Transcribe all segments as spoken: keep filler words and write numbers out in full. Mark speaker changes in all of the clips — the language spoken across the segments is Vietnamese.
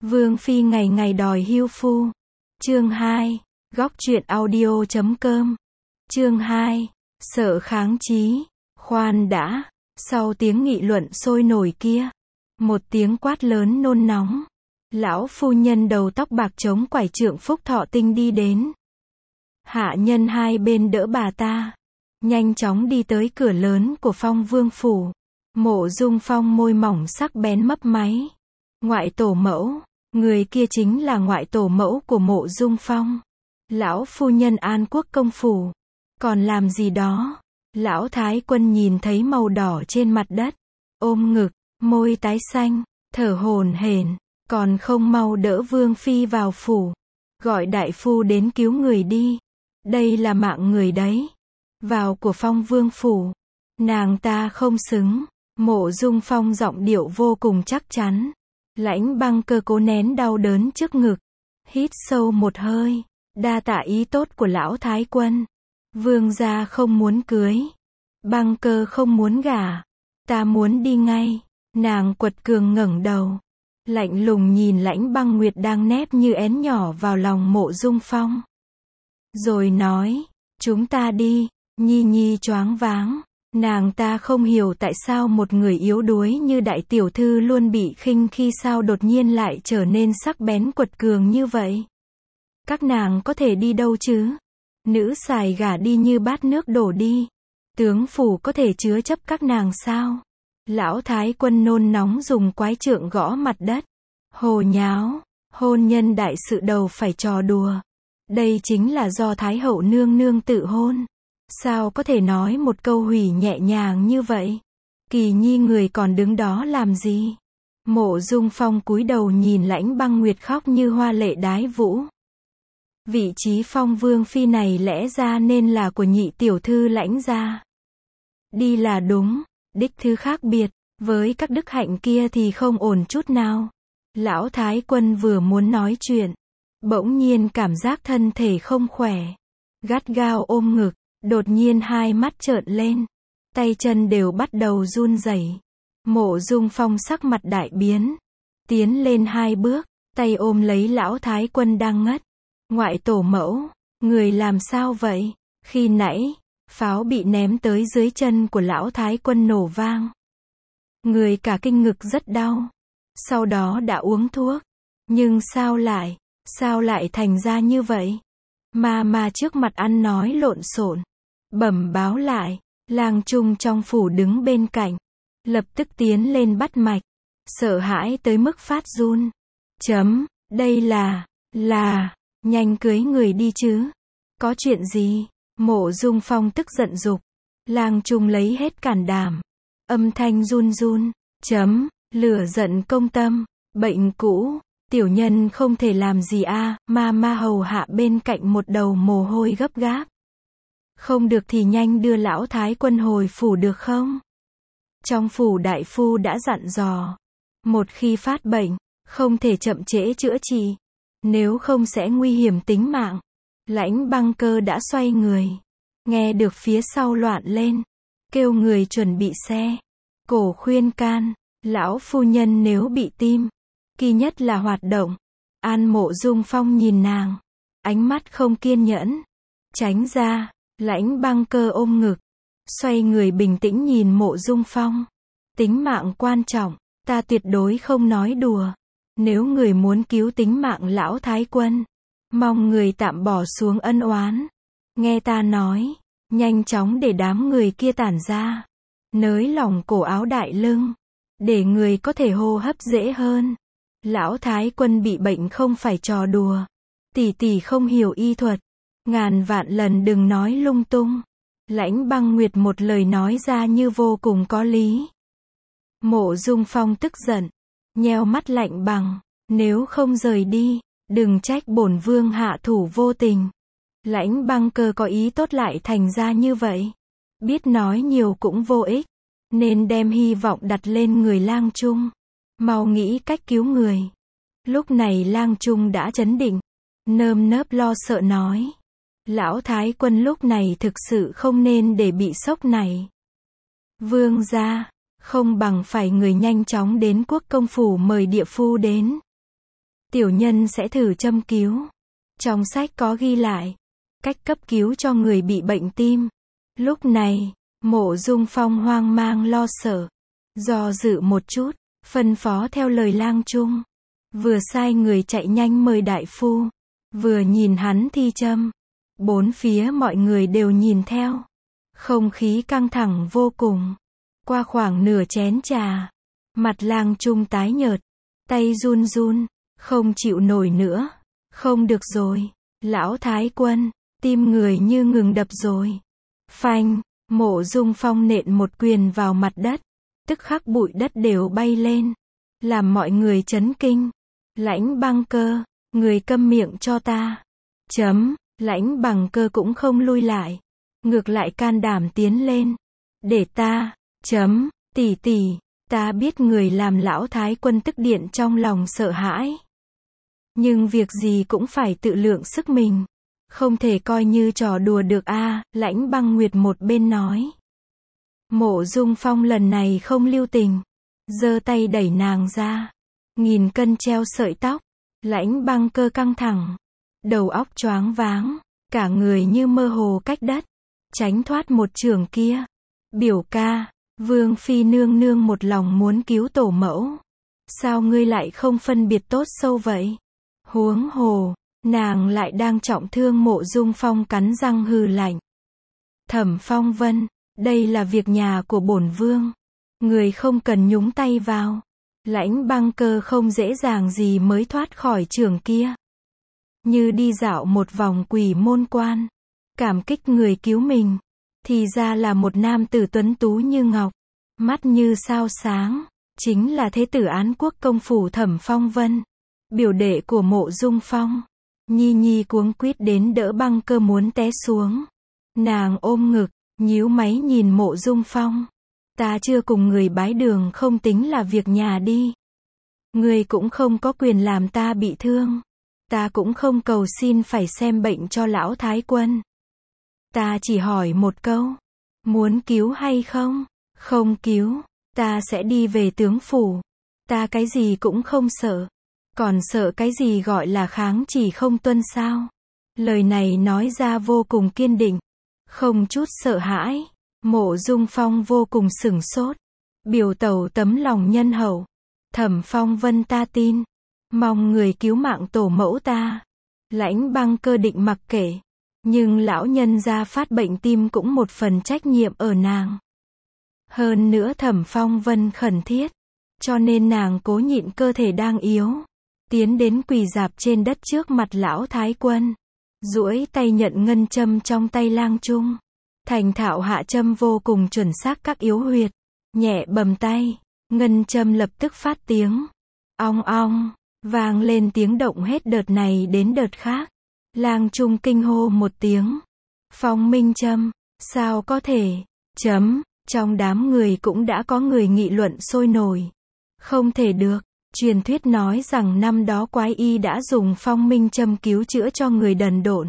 Speaker 1: Vương phi ngày ngày đòi hưu phu. Chương hai, góc truyện audio chấm com. Chương hai, sợ kháng chí. Khoan đã, sau tiếng nghị luận sôi nổi kia, một tiếng quát lớn nôn nóng, lão phu nhân đầu tóc bạc chống quải trượng Phúc Thọ Tinh đi đến. Hạ nhân hai bên đỡ bà ta, nhanh chóng đi tới cửa lớn của Phong Vương phủ. Mộ Dung Phong môi mỏng sắc bén mấp máy. Ngoại tổ mẫu, người kia chính là ngoại tổ mẫu của Mộ Dung Phong. Lão phu nhân An Quốc công phủ, còn làm gì đó? Lão Thái Quân nhìn thấy màu đỏ trên mặt đất, ôm ngực, môi tái xanh, thở hổn hển, còn không mau đỡ Vương phi vào phủ, gọi đại phu đến cứu người đi. Đây là mạng người đấy. Vào của Phong Vương phủ, nàng ta không xứng. Mộ Dung Phong giọng điệu vô cùng chắc chắn. Lãnh Băng Cơ cố nén đau đớn trước ngực, hít sâu một hơi, đa tạ ý tốt của lão Thái Quân. Vương gia không muốn cưới, Băng Cơ không muốn gả, ta muốn đi ngay. Nàng quật cường ngẩng đầu, lạnh lùng nhìn Lãnh Băng Nguyệt đang nép như én nhỏ vào lòng Mộ Dung Phong, rồi nói, chúng ta đi. Nhi Nhi choáng váng, nàng ta không hiểu tại sao một người yếu đuối như đại tiểu thư luôn bị khinh khi sao đột nhiên lại trở nên sắc bén quật cường như vậy. Các nàng có thể đi đâu chứ? Nữ xài gả đi như bát nước đổ đi. Tướng phủ có thể chứa chấp các nàng sao? Lão Thái Quân nôn nóng dùng quái trượng gõ mặt đất. Hồ nháo, hôn nhân đại sự đầu phải trò đùa. Đây chính là do Thái hậu nương nương tự hôn. Sao có thể nói một câu hủy nhẹ nhàng như vậy? Kỳ Nhi người còn đứng đó làm gì? Mộ Dung Phong cúi đầu nhìn Lãnh Băng Nguyệt khóc như hoa lệ đái vũ. Vị trí Phong Vương phi này lẽ ra nên là của nhị tiểu thư Lãnh gia. Đi là đúng, đích thứ khác biệt, với các đức hạnh kia thì không ổn chút nào. Lão Thái Quân vừa muốn nói chuyện, bỗng nhiên cảm giác thân thể không khỏe, gắt gao ôm ngực. Đột nhiên hai mắt trợn lên, tay chân đều bắt đầu run rẩy. Mộ Dung Phong sắc mặt đại biến, tiến lên hai bước, tay ôm lấy lão Thái Quân đang ngất. Ngoại tổ mẫu, người làm sao vậy? Khi nãy, pháo bị ném tới dưới chân của lão Thái Quân nổ vang. Người cả kinh ngực rất đau. Sau đó đã uống thuốc. Nhưng sao lại, sao lại thành ra như vậy? Ma ma trước mặt ăn nói lộn xộn, bẩm báo lại. Lang Trung trong phủ đứng bên cạnh, lập tức tiến lên bắt mạch, sợ hãi tới mức phát run. Chấm, đây là, là, nhanh cưới người đi chứ. Có chuyện gì? Mộ Dung Phong tức giận giục. Lang Trung lấy hết can đảm, âm thanh run run. Chấm, lửa giận công tâm, bệnh cũ, tiểu nhân không thể làm gì a. À. Ma ma hầu hạ bên cạnh một đầu mồ hôi gấp gáp. Không được thì nhanh đưa lão Thái Quân hồi phủ được không? Trong phủ đại phu đã dặn dò, một khi phát bệnh, không thể chậm trễ chữa trị, nếu không sẽ nguy hiểm tính mạng. Lãnh Băng Cơ đã xoay người, nghe được phía sau loạn lên, kêu người chuẩn bị xe. Cổ khuyên can, lão phu nhân nếu bị tim, kỳ nhất là hoạt động. An Mộ Dung Phong nhìn nàng, ánh mắt không kiên nhẫn. Tránh ra. Lãnh Băng Cơ ôm ngực, xoay người bình tĩnh nhìn Mộ Dung Phong. Tính mạng quan trọng, ta tuyệt đối không nói đùa. Nếu người muốn cứu tính mạng lão Thái Quân, mong người tạm bỏ xuống ân oán. Nghe ta nói, nhanh chóng để đám người kia tản ra. Nới lỏng cổ áo đại lưng, để người có thể hô hấp dễ hơn. Lão Thái Quân bị bệnh không phải trò đùa. Tỷ tỷ không hiểu y thuật. Ngàn vạn lần đừng nói lung tung. Lãnh Băng Nguyệt một lời nói ra như vô cùng có lý. Mộ Dung Phong tức giận, nheo mắt lạnh bằng. Nếu không rời đi, đừng trách bổn vương hạ thủ vô tình. Lãnh Băng Cơ có ý tốt lại thành ra như vậy. Biết nói nhiều cũng vô ích, nên đem hy vọng đặt lên người Lang Trung. Mau nghĩ cách cứu người. Lúc này Lang Trung đã trấn định, nơm nớp lo sợ nói. Lão Thái Quân lúc này thực sự không nên để bị sốc này. Vương gia, không bằng phải người nhanh chóng đến Quốc công phủ mời địa phu đến. tiểu nhân sẽ thử châm cứu. Trong sách có ghi lại, cách cấp cứu cho người bị bệnh tim. Lúc này, Mộ Dung Phong hoang mang lo sợ, do dự một chút, phân phó theo lời lang trung. Vừa sai người chạy nhanh mời đại phu, vừa nhìn hắn thi châm. Bốn phía mọi người đều nhìn theo. Không khí căng thẳng vô cùng. Qua khoảng nửa chén trà, mặt lang trung tái nhợt, tay run run, không chịu nổi nữa. Không được rồi, lão thái quân, tim người như ngừng đập rồi. Phanh, Mộ Dung Phong nện một quyền vào mặt đất, tức khắc bụi đất đều bay lên, làm mọi người chấn kinh. Lãnh Băng Cơ, người câm miệng cho ta. Chấm, Lãnh Bằng Cơ cũng không lui lại, ngược lại can đảm tiến lên. Để ta, chấm, tỷ tỷ, ta biết người làm lão thái quân tức điện trong lòng sợ hãi. Nhưng việc gì cũng phải tự lượng sức mình. Không thể coi như trò đùa được a à, Lãnh Băng Nguyệt một bên nói. Mộ Dung Phong lần này không lưu tình, giơ tay đẩy nàng ra. Nghìn cân treo sợi tóc, Lãnh Băng Cơ căng thẳng, đầu óc choáng váng, cả người như mơ hồ cách đất, tránh thoát một chưởng kia. Biểu ca, Vương phi nương nương một lòng muốn cứu tổ mẫu, sao ngươi lại không phân biệt tốt sâu vậy? Huống hồ, nàng lại đang trọng thương. Mộ Dung Phong cắn răng hừ lạnh. Thẩm Phong Vân, đây là việc nhà của bổn vương, người không cần nhúng tay vào. Lãnh Băng Cơ không dễ dàng gì mới thoát khỏi chưởng kia, như đi dạo một vòng quỷ môn quan, cảm kích người cứu mình. Thì ra là một nam tử tuấn tú như ngọc, mắt như sao sáng, chính là thế tử Án Quốc công phủ Thẩm Phong Vân, biểu đệ của Mộ Dung Phong. Nhi Nhi cuống quýt đến đỡ Băng Cơ muốn té xuống. Nàng ôm ngực, nhíu máy nhìn Mộ Dung Phong. Ta chưa cùng người bái đường không tính là việc nhà đi. Người cũng không có quyền làm ta bị thương. Ta cũng không cầu xin phải xem bệnh cho lão thái quân. Ta chỉ hỏi một câu. Muốn cứu hay không? Không cứu, ta sẽ đi về tướng phủ. Ta cái gì cũng không sợ. Còn sợ cái gì gọi là kháng chỉ không tuân sao? Lời này nói ra vô cùng kiên định, không chút sợ hãi. Mộ Dung Phong vô cùng sửng sốt. Biểu tẩu tấm lòng nhân hậu. Thẩm Phong Vân ta tin. Mong người cứu mạng tổ mẫu ta. Lãnh Băng Cơ định mặc kệ. Nhưng lão nhân gia phát bệnh tim cũng một phần trách nhiệm ở nàng. Hơn nữa Thẩm Phong Vân khẩn thiết, cho nên nàng cố nhịn cơ thể đang yếu, tiến đến quỳ rạp trên đất trước mặt lão thái quân, duỗi tay nhận ngân châm trong tay lang trung, thành thạo hạ châm vô cùng chuẩn xác các yếu huyệt, nhẹ bầm tay, ngân châm lập tức phát tiếng, ong ong, vang lên tiếng động hết đợt này đến đợt khác. Lang trung kinh hô một tiếng, Phong Minh châm, sao có thể, chấm, trong đám người cũng đã có người nghị luận sôi nổi. Không thể được, truyền thuyết nói rằng năm đó quái y đã dùng phong minh châm cứu chữa cho người đần độn.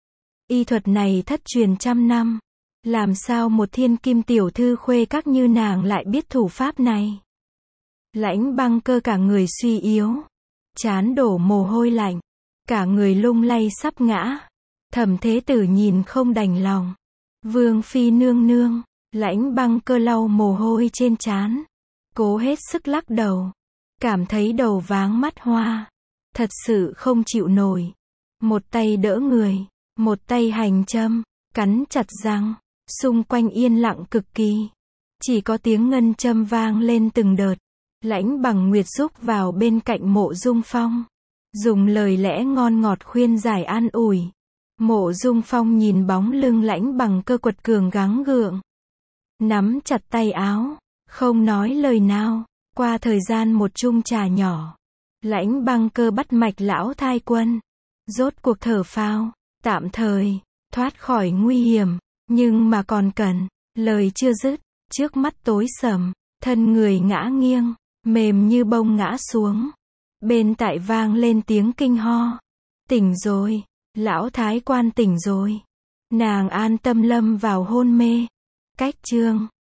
Speaker 1: Y thuật này thất truyền trăm năm, làm sao một thiên kim tiểu thư khuê các như nàng lại biết thủ pháp này? Lãnh Băng Cơ cả người suy yếu, trán đổ mồ hôi lạnh, cả người lung lay sắp ngã. Thẩm Thế Tử nhìn không đành lòng. Vương phi nương nương, Lãnh Băng Cơ lau mồ hôi trên trán, cố hết sức lắc đầu, cảm thấy đầu váng mắt hoa, thật sự không chịu nổi. Một tay đỡ người, một tay hành châm, cắn chặt răng, xung quanh yên lặng cực kỳ, chỉ có tiếng ngân châm vang lên từng đợt. Lãnh Bằng Nguyệt rúc vào bên cạnh Mộ Dung Phong, dùng lời lẽ ngon ngọt khuyên giải an ủi. Mộ Dung Phong nhìn bóng lưng Lãnh Bằng Cơ quật cường gắng gượng, nắm chặt tay áo, không nói lời nào. Qua thời gian một chung trà nhỏ, Lãnh Băng Cơ bắt mạch lão thái quân, rốt cuộc thở phào, tạm thời thoát khỏi nguy hiểm, nhưng mà còn cần. Lời chưa dứt, trước mắt tối sầm, thân người ngã nghiêng, mềm như bông ngã xuống. Bên tai vang lên tiếng kinh ho. Tỉnh rồi, lão thái quan tỉnh rồi. Nàng an tâm lâm vào hôn mê. Cách chương